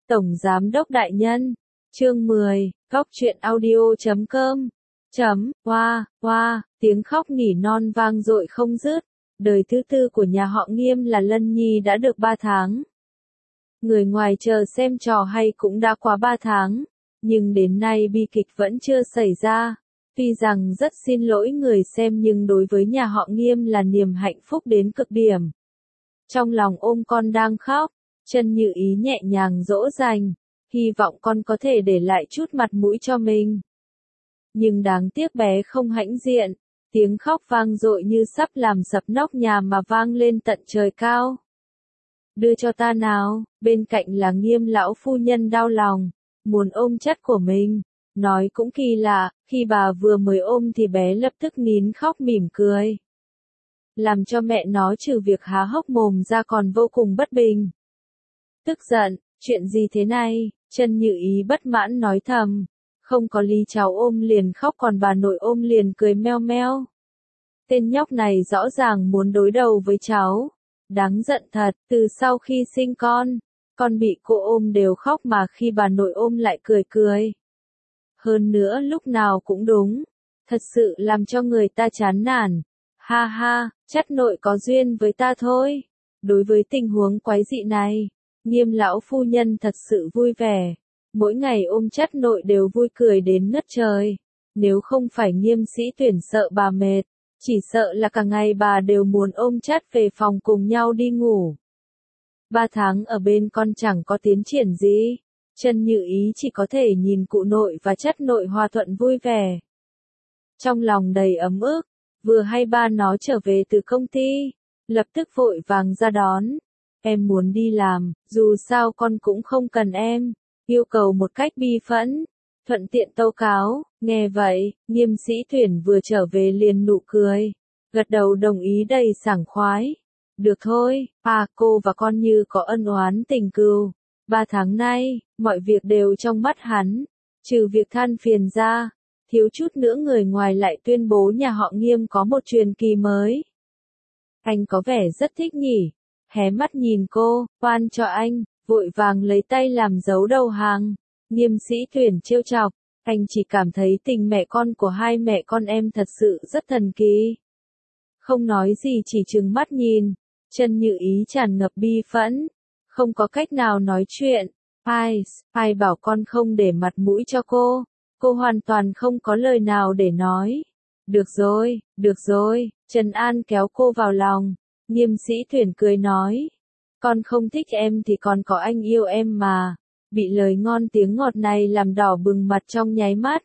Tổng Giám đốc Đại Nhân. Chương 10, Góc truyện audio.com. Hoa, tiếng khóc nỉ non vang dội không dứt. Đời thứ tư của nhà họ Nghiêm là Lân Nhi đã được 3 tháng. Người ngoài chờ xem trò hay cũng đã qua 3 tháng, nhưng đến nay bi kịch vẫn chưa xảy ra. Tuy rằng rất xin lỗi người xem nhưng đối với nhà họ Nghiêm là niềm hạnh phúc đến cực điểm. Trong lòng ôm con đang khóc, Chân Như Ý nhẹ nhàng dỗ dành, hy vọng con có thể để lại chút mặt mũi cho mình. Nhưng đáng tiếc bé không hãnh diện, tiếng khóc vang dội như sắp làm sập nóc nhà mà vang lên tận trời cao. Đưa cho ta nào, bên cạnh là Nghiêm lão phu nhân đau lòng, muốn ôm chất của mình. Nói cũng kỳ lạ, khi bà vừa mới ôm thì bé lập tức nín khóc mỉm cười. Làm cho mẹ nó trừ việc há hốc mồm ra còn vô cùng bất bình. Tức giận, chuyện gì thế này, Chân Như Ý bất mãn nói thầm. Không có lý cháu ôm liền khóc còn bà nội ôm liền cười meo meo. Tên nhóc này rõ ràng muốn đối đầu với cháu. Đáng giận thật, từ sau khi sinh con bị cô ôm đều khóc mà khi bà nội ôm lại cười cười. Hơn nữa lúc nào cũng đúng, thật sự làm cho người ta chán nản. Ha ha, chất nội có duyên với ta thôi. Đối với tình huống quái dị này, Nghiêm lão phu nhân thật sự vui vẻ. Mỗi ngày ôm chất nội đều vui cười đến ngất trời. Nếu không phải Nghiêm Sĩ Tuyển sợ bà mệt, chỉ sợ là cả ngày bà đều muốn ôm chất về phòng cùng nhau đi ngủ. 3 tháng ở bên con chẳng có tiến triển gì. Chân Như Ý chỉ có thể nhìn cụ nội và chất nội hòa thuận vui vẻ. Trong lòng đầy ấm ức, vừa hay ba nó trở về từ công ty, lập tức vội vàng ra đón. Em muốn đi làm, dù sao con cũng không cần em, yêu cầu một cách bi phẫn, thuận tiện tâu cáo. Nghe vậy, Nghiêm Sĩ Tuyển vừa trở về liền nụ cười, gật đầu đồng ý đầy sảng khoái. Được thôi, cô và con như có ân oán tình cừu. 3 tháng nay, mọi việc đều trong mắt hắn, trừ việc than phiền ra, thiếu chút nữa người ngoài lại tuyên bố nhà họ Nghiêm có một truyền kỳ mới. Anh có vẻ rất thích nhỉ, hé mắt nhìn cô, oan cho anh, vội vàng lấy tay làm dấu đầu hàng. Nghiêm Sĩ Tuyển trêu chọc, anh chỉ cảm thấy tình mẹ con của hai mẹ con em thật sự rất thần kỳ. Không nói gì chỉ trừng mắt nhìn, Chân Như Ý tràn ngập bi phẫn. Không có cách nào nói chuyện. Ai bảo con không để mặt mũi cho cô hoàn toàn không có lời nào để nói. Được rồi, Trần An kéo cô vào lòng. Nghiêm Sĩ Tuyển cười nói. Con không thích em thì còn có anh yêu em mà. Bị lời ngon tiếng ngọt này làm đỏ bừng mặt trong nháy mắt.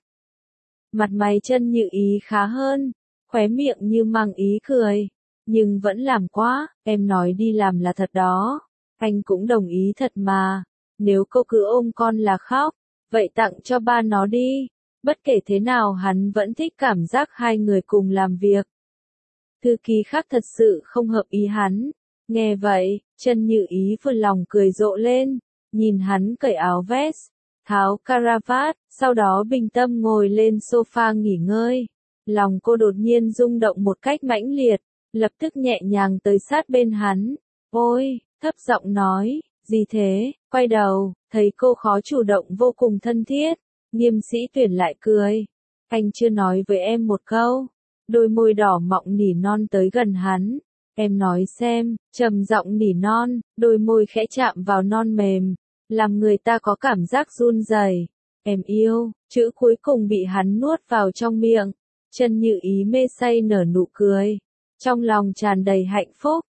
Mặt mày Chân Như Ý khá hơn, khóe miệng như mang ý cười. Nhưng vẫn làm quá, em nói đi làm là thật đó. Anh cũng đồng ý thật mà. Nếu cô cứ ôm con là khóc, vậy tặng cho ba nó đi. Bất kể thế nào hắn vẫn thích cảm giác hai người cùng làm việc. Thư ký khác thật sự không hợp ý hắn. Nghe vậy, Chân Như Ý vừa lòng cười rộ lên. Nhìn hắn cởi áo vest, tháo caravat, sau đó bình tâm ngồi lên sofa nghỉ ngơi. Lòng cô đột nhiên rung động một cách mãnh liệt, lập tức nhẹ nhàng tới sát bên hắn. Ôi, thấp giọng nói, gì thế, quay đầu, thấy cô khó chủ động vô cùng thân thiết. Nghiêm Sĩ Tuyển lại cười. Anh chưa nói với em một câu. Đôi môi đỏ mọng nỉ non tới gần hắn. Em nói xem, trầm giọng nỉ non, đôi môi khẽ chạm vào non mềm, làm người ta có cảm giác run rẩy. Em yêu, chữ cuối cùng bị hắn nuốt vào trong miệng. Chân Như Ý mê say nở nụ cười. Trong lòng tràn đầy hạnh phúc.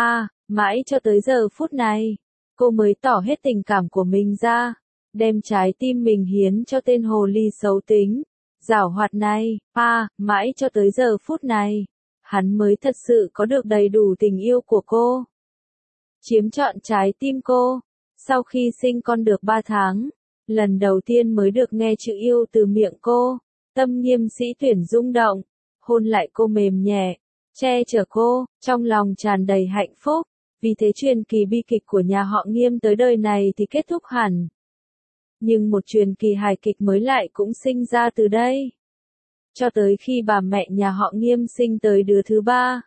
Mãi cho tới giờ phút này, cô mới tỏ hết tình cảm của mình ra, đem trái tim mình hiến cho tên hồ ly xấu tính, giảo hoạt này. Mãi cho tới giờ phút này, hắn mới thật sự có được đầy đủ tình yêu của cô. Chiếm trọn trái tim cô. Sau khi sinh con được 3 tháng, lần đầu tiên mới được nghe chữ yêu từ miệng cô, tâm Nghiêm Sĩ Tuyển rung động, hôn lại cô mềm nhẹ, che chở cô, trong lòng tràn đầy hạnh phúc. Vì thế truyền kỳ bi kịch của nhà họ Nghiêm tới đời này thì kết thúc hẳn. Nhưng một truyền kỳ hài kịch mới lại cũng sinh ra từ đây. Cho tới khi bà mẹ nhà họ Nghiêm sinh tới đứa thứ 3.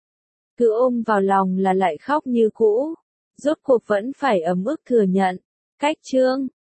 Cứ ôm vào lòng là lại khóc như cũ. Rốt cuộc vẫn phải ấm ức thừa nhận. Cách chương